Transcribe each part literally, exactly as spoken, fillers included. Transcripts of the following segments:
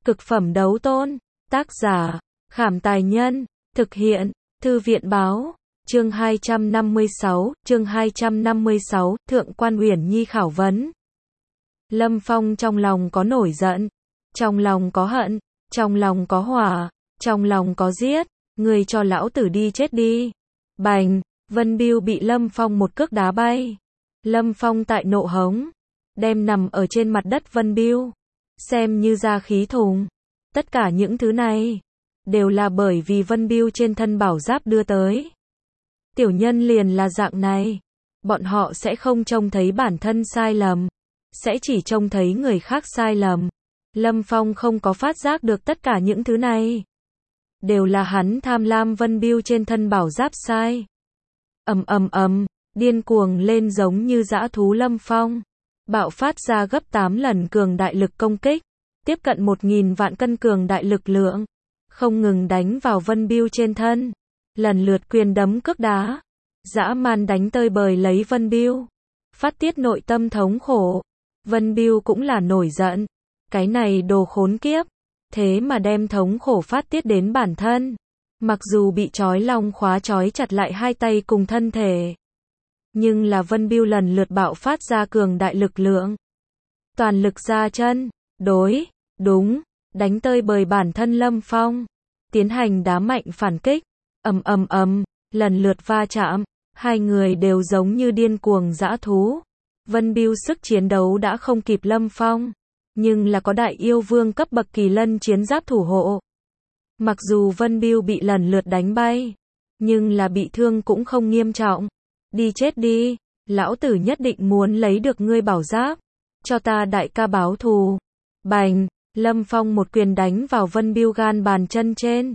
Cực phẩm đấu tôn. Tác giả, Khảm Tài Nhân. Thực hiện, Thư viện Báo. Chương hai trăm năm mươi sáu, chương hai trăm năm mươi sáu, Thượng quan Uyển Nhi khảo vấn. Lâm Phong trong lòng có nổi giận, trong lòng có hận, trong lòng có hỏa, trong lòng có giết, ngươi cho lão tử đi chết đi. Bành, Vân Bưu bị Lâm Phong một cước đá bay. Lâm Phong tại nộ hống, đem nằm ở trên mặt đất Vân Bưu, xem như ra khí thùng. Tất cả những thứ này, đều là bởi vì Vân Bưu trên thân bảo giáp đưa tới. Tiểu nhân liền là dạng này, bọn họ sẽ không trông thấy bản thân sai lầm, sẽ chỉ trông thấy người khác sai lầm. Lâm Phong không có phát giác được tất cả những thứ này, đều là hắn tham lam Vân Bưu trên thân bảo giáp sai. Ầm ầm ầm, điên cuồng lên giống như dã thú Lâm Phong, bạo phát ra gấp tám lần cường đại lực công kích, tiếp cận một nghìn vạn cân cường đại lực lượng, không ngừng đánh vào Vân Bưu trên thân, lần lượt quyền đấm cước đá, dã man đánh tơi bời lấy Vân Bưu, phát tiết nội tâm thống khổ. Vân Bưu cũng là nổi giận, cái này đồ khốn kiếp, thế mà đem thống khổ phát tiết đến bản thân. Mặc dù bị trói long khóa trói chặt lại hai tay cùng thân thể, nhưng là Vân Bưu lần lượt bạo phát ra cường đại lực lượng, toàn lực ra chân, đối, đúng, đánh tơi bời bản thân Lâm Phong, tiến hành đá mạnh phản kích, ầm ầm ầm, lần lượt va chạm, hai người đều giống như điên cuồng dã thú. Vân Bưu sức chiến đấu đã không kịp Lâm Phong, nhưng là có đại yêu vương cấp bậc kỳ lân chiến giáp thủ hộ. Mặc dù Vân Bưu bị lần lượt đánh bay, nhưng là bị thương cũng không nghiêm trọng. Đi chết đi, lão tử nhất định muốn lấy được ngươi bảo giáp, cho ta đại ca báo thù. Bành, Lâm Phong một quyền đánh vào Vân Bưu gan bàn chân trên,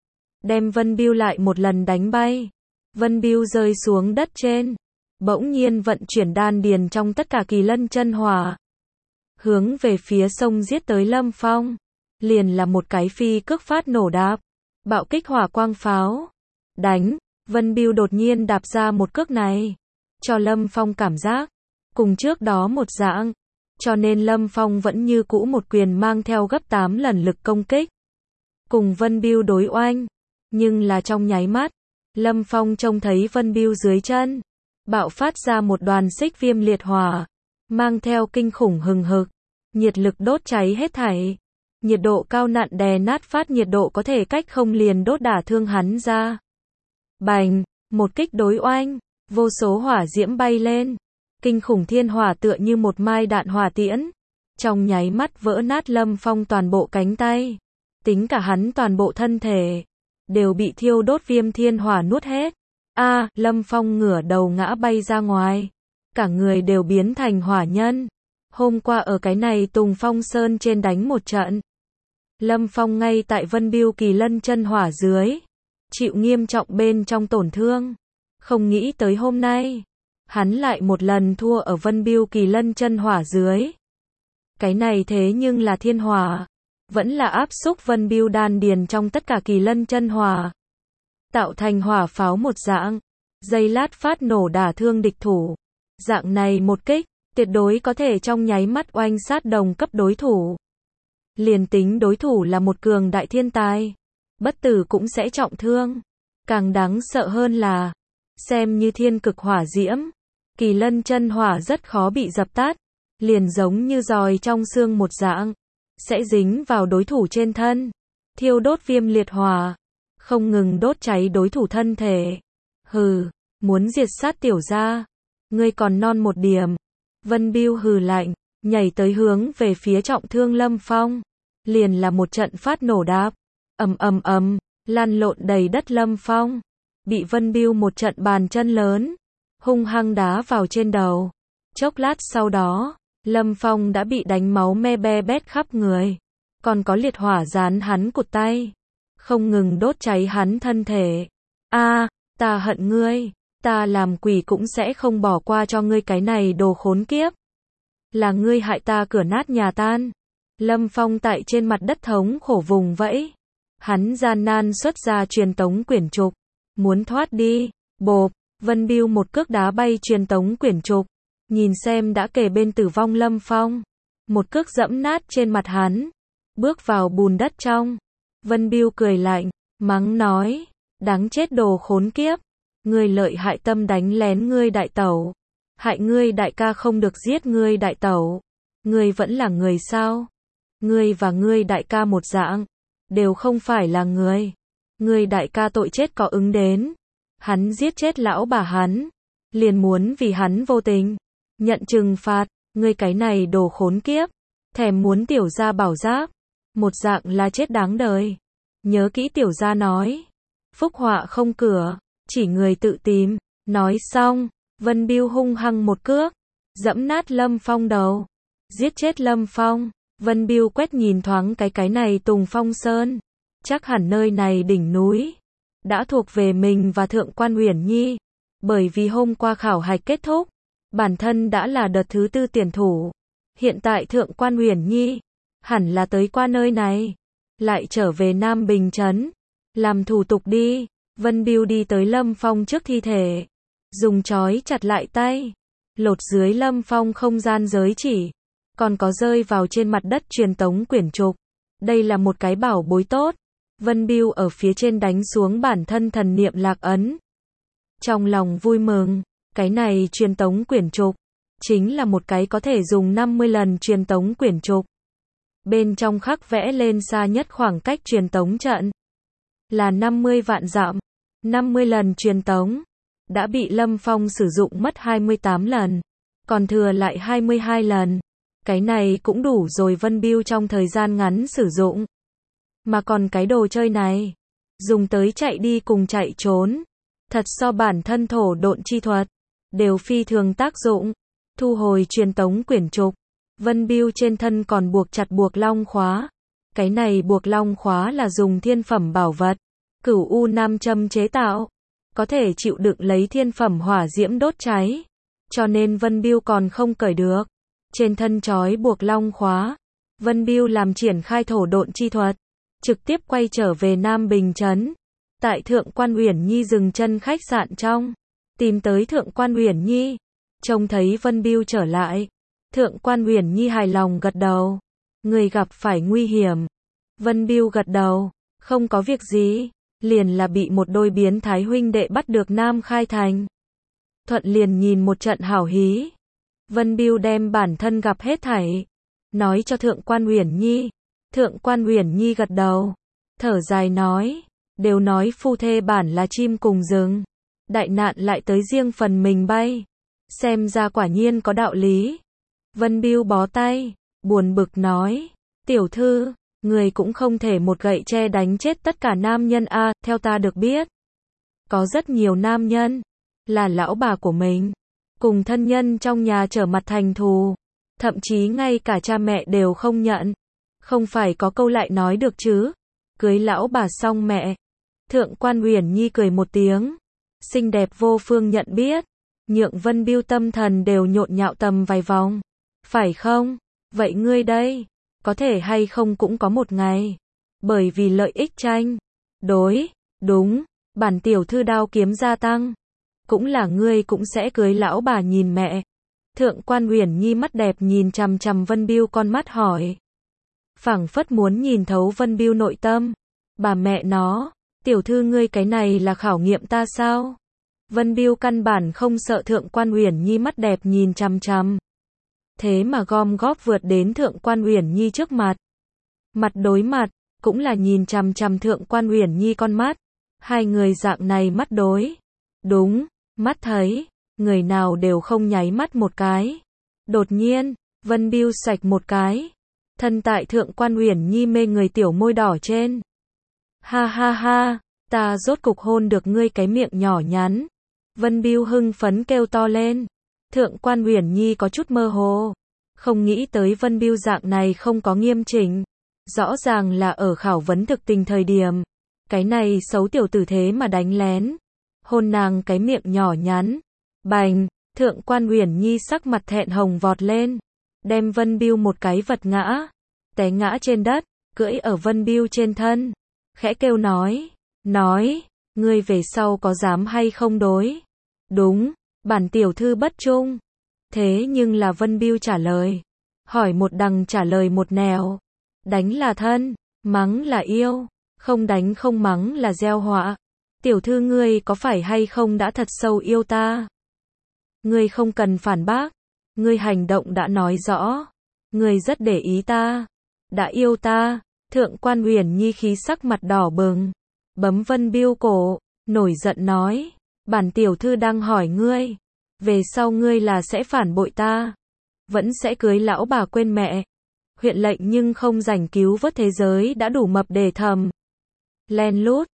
đem Vân Bưu lại một lần đánh bay. Vân Bưu rơi xuống đất trên, bỗng nhiên vận chuyển đan điền trong tất cả kỳ lân chân hỏa, hướng về phía sông giết tới Lâm Phong, liền là một cái phi cước phát nổ đạp, bạo kích hỏa quang pháo. Đánh, Vân Bưu đột nhiên đạp ra một cước này, cho Lâm Phong cảm giác cùng trước đó một dạng, cho nên Lâm Phong vẫn như cũ một quyền mang theo gấp tám lần lực công kích, cùng Vân Bưu đối oanh. Nhưng là trong nháy mắt, Lâm Phong trông thấy Vân Bưu dưới chân bạo phát ra một đoàn xích viêm liệt hỏa, mang theo kinh khủng hừng hực, nhiệt lực đốt cháy hết thảy. Nhiệt độ cao nặn đè nát phát nhiệt độ có thể cách không liền đốt đả thương hắn ra. Bành, một kích đối oanh, vô số hỏa diễm bay lên, kinh khủng thiên hỏa tựa như một mai đạn hỏa tiễn, trong nháy mắt vỡ nát Lâm Phong toàn bộ cánh tay, tính cả hắn toàn bộ thân thể, đều bị thiêu đốt viêm thiên hỏa nuốt hết. A, à, Lâm Phong ngửa đầu ngã bay ra ngoài, cả người đều biến thành hỏa nhân. Hôm qua ở cái này Tùng Phong Sơn trên đánh một trận, Lâm Phong ngay tại Vân Bưu kỳ lân chân hỏa dưới, chịu nghiêm trọng bên trong tổn thương. Không nghĩ tới hôm nay, hắn lại một lần thua ở Vân Bưu kỳ lân chân hỏa dưới. Cái này thế nhưng là thiên hỏa, vẫn là áp xúc Vân Bưu đan điền trong tất cả kỳ lân chân hỏa, tạo thành hỏa pháo một dạng, giây lát phát nổ đả thương địch thủ. Dạng này một kích, tuyệt đối có thể trong nháy mắt oanh sát đồng cấp đối thủ. Liền tính đối thủ là một cường đại thiên tài, bất tử cũng sẽ trọng thương. Càng đáng sợ hơn là, xem như thiên cực hỏa diễm, kỳ lân chân hỏa rất khó bị dập tắt, liền giống như giòi trong xương một dạng, sẽ dính vào đối thủ trên thân, thiêu đốt viêm liệt hỏa, không ngừng đốt cháy đối thủ thân thể. Hừ, muốn diệt sát tiểu gia, ngươi còn non một điểm. Vân Bưu hừ lạnh, nhảy tới hướng về phía trọng thương Lâm Phong, liền là một trận phát nổ đạp, ầm ầm ầm, lăn lộn đầy đất Lâm Phong, bị Vân Bưu một trận bàn chân lớn, hung hăng đá vào trên đầu. Chốc lát sau đó, Lâm Phong đã bị đánh máu me be bét khắp người, còn có liệt hỏa dán hắn cụt tay, không ngừng đốt cháy hắn thân thể. A, à, ta hận ngươi, ta làm quỷ cũng sẽ không bỏ qua cho ngươi cái này đồ khốn kiếp. Là ngươi hại ta cửa nát nhà tan. Lâm Phong tại trên mặt đất thống khổ vùng vẫy, hắn gian nan xuất ra truyền tống quyển trục, muốn thoát đi. Bộp, Vân Bưu một cước đá bay truyền tống quyển trục, nhìn xem đã kề bên tử vong Lâm Phong, một cước dẫm nát trên mặt hắn. bước vào bùn đất trong. Vân Bưu cười lạnh, mắng nói, đáng chết đồ khốn kiếp, ngươi lợi hại tâm đánh lén ngươi đại tẩu, hại ngươi đại ca không được giết ngươi đại tẩu, ngươi vẫn là người sao? Ngươi và ngươi đại ca một dạng, đều không phải là người. Ngươi đại ca tội chết có ứng đến, hắn giết chết lão bà hắn, liền muốn vì hắn vô tình nhận trừng phạt, ngươi cái này đồ khốn kiếp, thèm muốn tiểu gia bảo giáp, một dạng là chết đáng đời. Nhớ kỹ tiểu gia nói, phúc họa không cửa, chỉ người tự tìm. Nói xong, Vân Bưu hung hăng một cước, dẫm nát Lâm Phong đầu, giết chết Lâm Phong. Vân Bưu quét nhìn thoáng cái cái này Tùng Phong Sơn, chắc hẳn nơi này đỉnh núi đã thuộc về mình và Thượng Quan Uyển Nhi, bởi vì hôm qua khảo hạch kết thúc, bản thân đã là đợt thứ tư tuyển thủ. Hiện tại Thượng Quan Uyển Nhi hẳn là tới qua nơi này, lại trở về Nam Bình trấn, làm thủ tục đi. Vân Bưu đi tới Lâm Phong trước thi thể, dùng chói chặt lại tay, lột dưới Lâm Phong không gian giới chỉ, còn có rơi vào trên mặt đất truyền tống quyển trục. Đây là một cái bảo bối tốt. Vân Bưu ở phía trên đánh xuống bản thân thần niệm lạc ấn. Trong lòng vui mừng, cái này truyền tống quyển trục chính là một cái có thể dùng năm mươi lần truyền tống quyển trục. Bên trong khắc vẽ lên xa nhất khoảng cách truyền tống trận là năm mươi vạn dặm, năm mươi lần truyền tống đã bị Lâm Phong sử dụng mất hai mươi tám lần, còn thừa lại hai mươi hai lần. Cái này cũng đủ rồi Vân Bưu trong thời gian ngắn sử dụng. Mà còn cái đồ chơi này, dùng tới chạy đi cùng chạy trốn, thật so bản thân thổ độn chi thuật, đều phi thường tác dụng. Thu hồi truyền tống quyển trục, Vân Bưu trên thân còn buộc chặt buộc long khóa. Cái này buộc long khóa là dùng thiên phẩm bảo vật, cửu u nam châm chế tạo, có thể chịu đựng lấy thiên phẩm hỏa diễm đốt cháy, cho nên Vân Bưu còn không cởi được. Trên thân trói buộc long khóa, Vân Bưu làm triển khai thổ độn chi thuật, trực tiếp quay trở về Nam Bình trấn. Tại Thượng Quan Uyển Nhi dừng chân khách sạn trong, tìm tới Thượng Quan Uyển Nhi, trông thấy Vân Bưu trở lại, Thượng Quan Uyển Nhi hài lòng gật đầu, người gặp phải nguy hiểm. Vân Bưu gật đầu, không có việc gì, liền là bị một đôi biến thái huynh đệ bắt được Nam Khai Thành. Thuận liền nhìn một trận hảo hí. Vân Bưu đem bản thân gặp hết thảy nói cho Thượng Quan Uyển Nhi. Thượng Quan Uyển Nhi gật đầu, thở dài nói, đều nói phu thê bản là chim cùng rừng, đại nạn lại tới riêng phần mình bay, xem ra quả nhiên có đạo lý. Vân Bưu bó tay, buồn bực nói, tiểu thư, người cũng không thể một gậy tre đánh chết tất cả nam nhân a, à, theo ta được biết, có rất nhiều nam nhân là lão bà của mình, cùng thân nhân trong nhà trở mặt thành thù, thậm chí ngay cả cha mẹ đều không nhận. Không phải có câu lại nói được chứ, cưới lão bà xong mẹ. Thượng Quan Uyển Nhi cười một tiếng, xinh đẹp vô phương nhận biết, nhượng Vân Bưu tâm thần đều nhộn nhạo tầm vài vòng. Phải không? Vậy ngươi đây, có thể hay không cũng có một ngày, bởi vì lợi ích tranh đối, đúng, bản tiểu thư đao kiếm gia tăng, cũng là ngươi cũng sẽ cưới lão bà nhìn mẹ. Thượng Quan Uyển Nhi mắt đẹp nhìn chằm chằm Vân Bưu con mắt hỏi, phảng phất muốn nhìn thấu Vân Bưu nội tâm. Bà mẹ nó, tiểu thư ngươi cái này là khảo nghiệm ta sao? Vân Bưu căn bản không sợ Thượng Quan Uyển Nhi mắt đẹp nhìn chằm chằm, thế mà gom góp vượt đến Thượng Quan Uyển Nhi trước mặt. Mặt đối mặt, cũng là nhìn chằm chằm Thượng Quan Uyển Nhi con mắt. Hai người dạng này mắt đối, đúng, mắt thấy, người nào đều không nháy mắt một cái. Đột nhiên, Vân Bưu sạch một cái, thân tại Thượng Quan Uyển Nhi mê người tiểu môi đỏ trên. Ha ha ha, ta rốt cục hôn được ngươi cái miệng nhỏ nhắn. Vân Bưu hưng phấn kêu to lên. Thượng Quan Uyển Nhi có chút mơ hồ, không nghĩ tới Vân Bưu dạng này không có nghiêm chỉnh, rõ ràng là ở khảo vấn thực tình thời điểm, cái này xấu tiểu tử thế mà đánh lén, hôn nàng cái miệng nhỏ nhắn. Bành, Thượng Quan Uyển Nhi sắc mặt thẹn hồng vọt lên, đem Vân Bưu một cái vật ngã, té ngã trên đất, cưỡi ở Vân Bưu trên thân, khẽ kêu nói, nói, ngươi về sau có dám hay không đối? Đúng, bản tiểu thư bất trung. Thế nhưng là Vân Bưu trả lời, hỏi một đằng trả lời một nẻo, Đánh là thân, mắng là yêu, không đánh không mắng là gieo họa. Tiểu thư ngươi có phải hay không đã thật sâu yêu ta? Ngươi không cần phản bác, ngươi hành động đã nói rõ, ngươi rất để ý ta, đã yêu ta. Thượng quan Uyển Nhi khí sắc mặt đỏ bừng, bấm Vân Biêu cổ, nổi giận nói, bản tiểu thư đang hỏi ngươi, về sau ngươi là sẽ phản bội ta, vẫn sẽ cưới lão bà quên mẹ. Huyện lệnh nhưng không rảnh cứu vớt thế giới đã đủ mập để thầm. Len lút,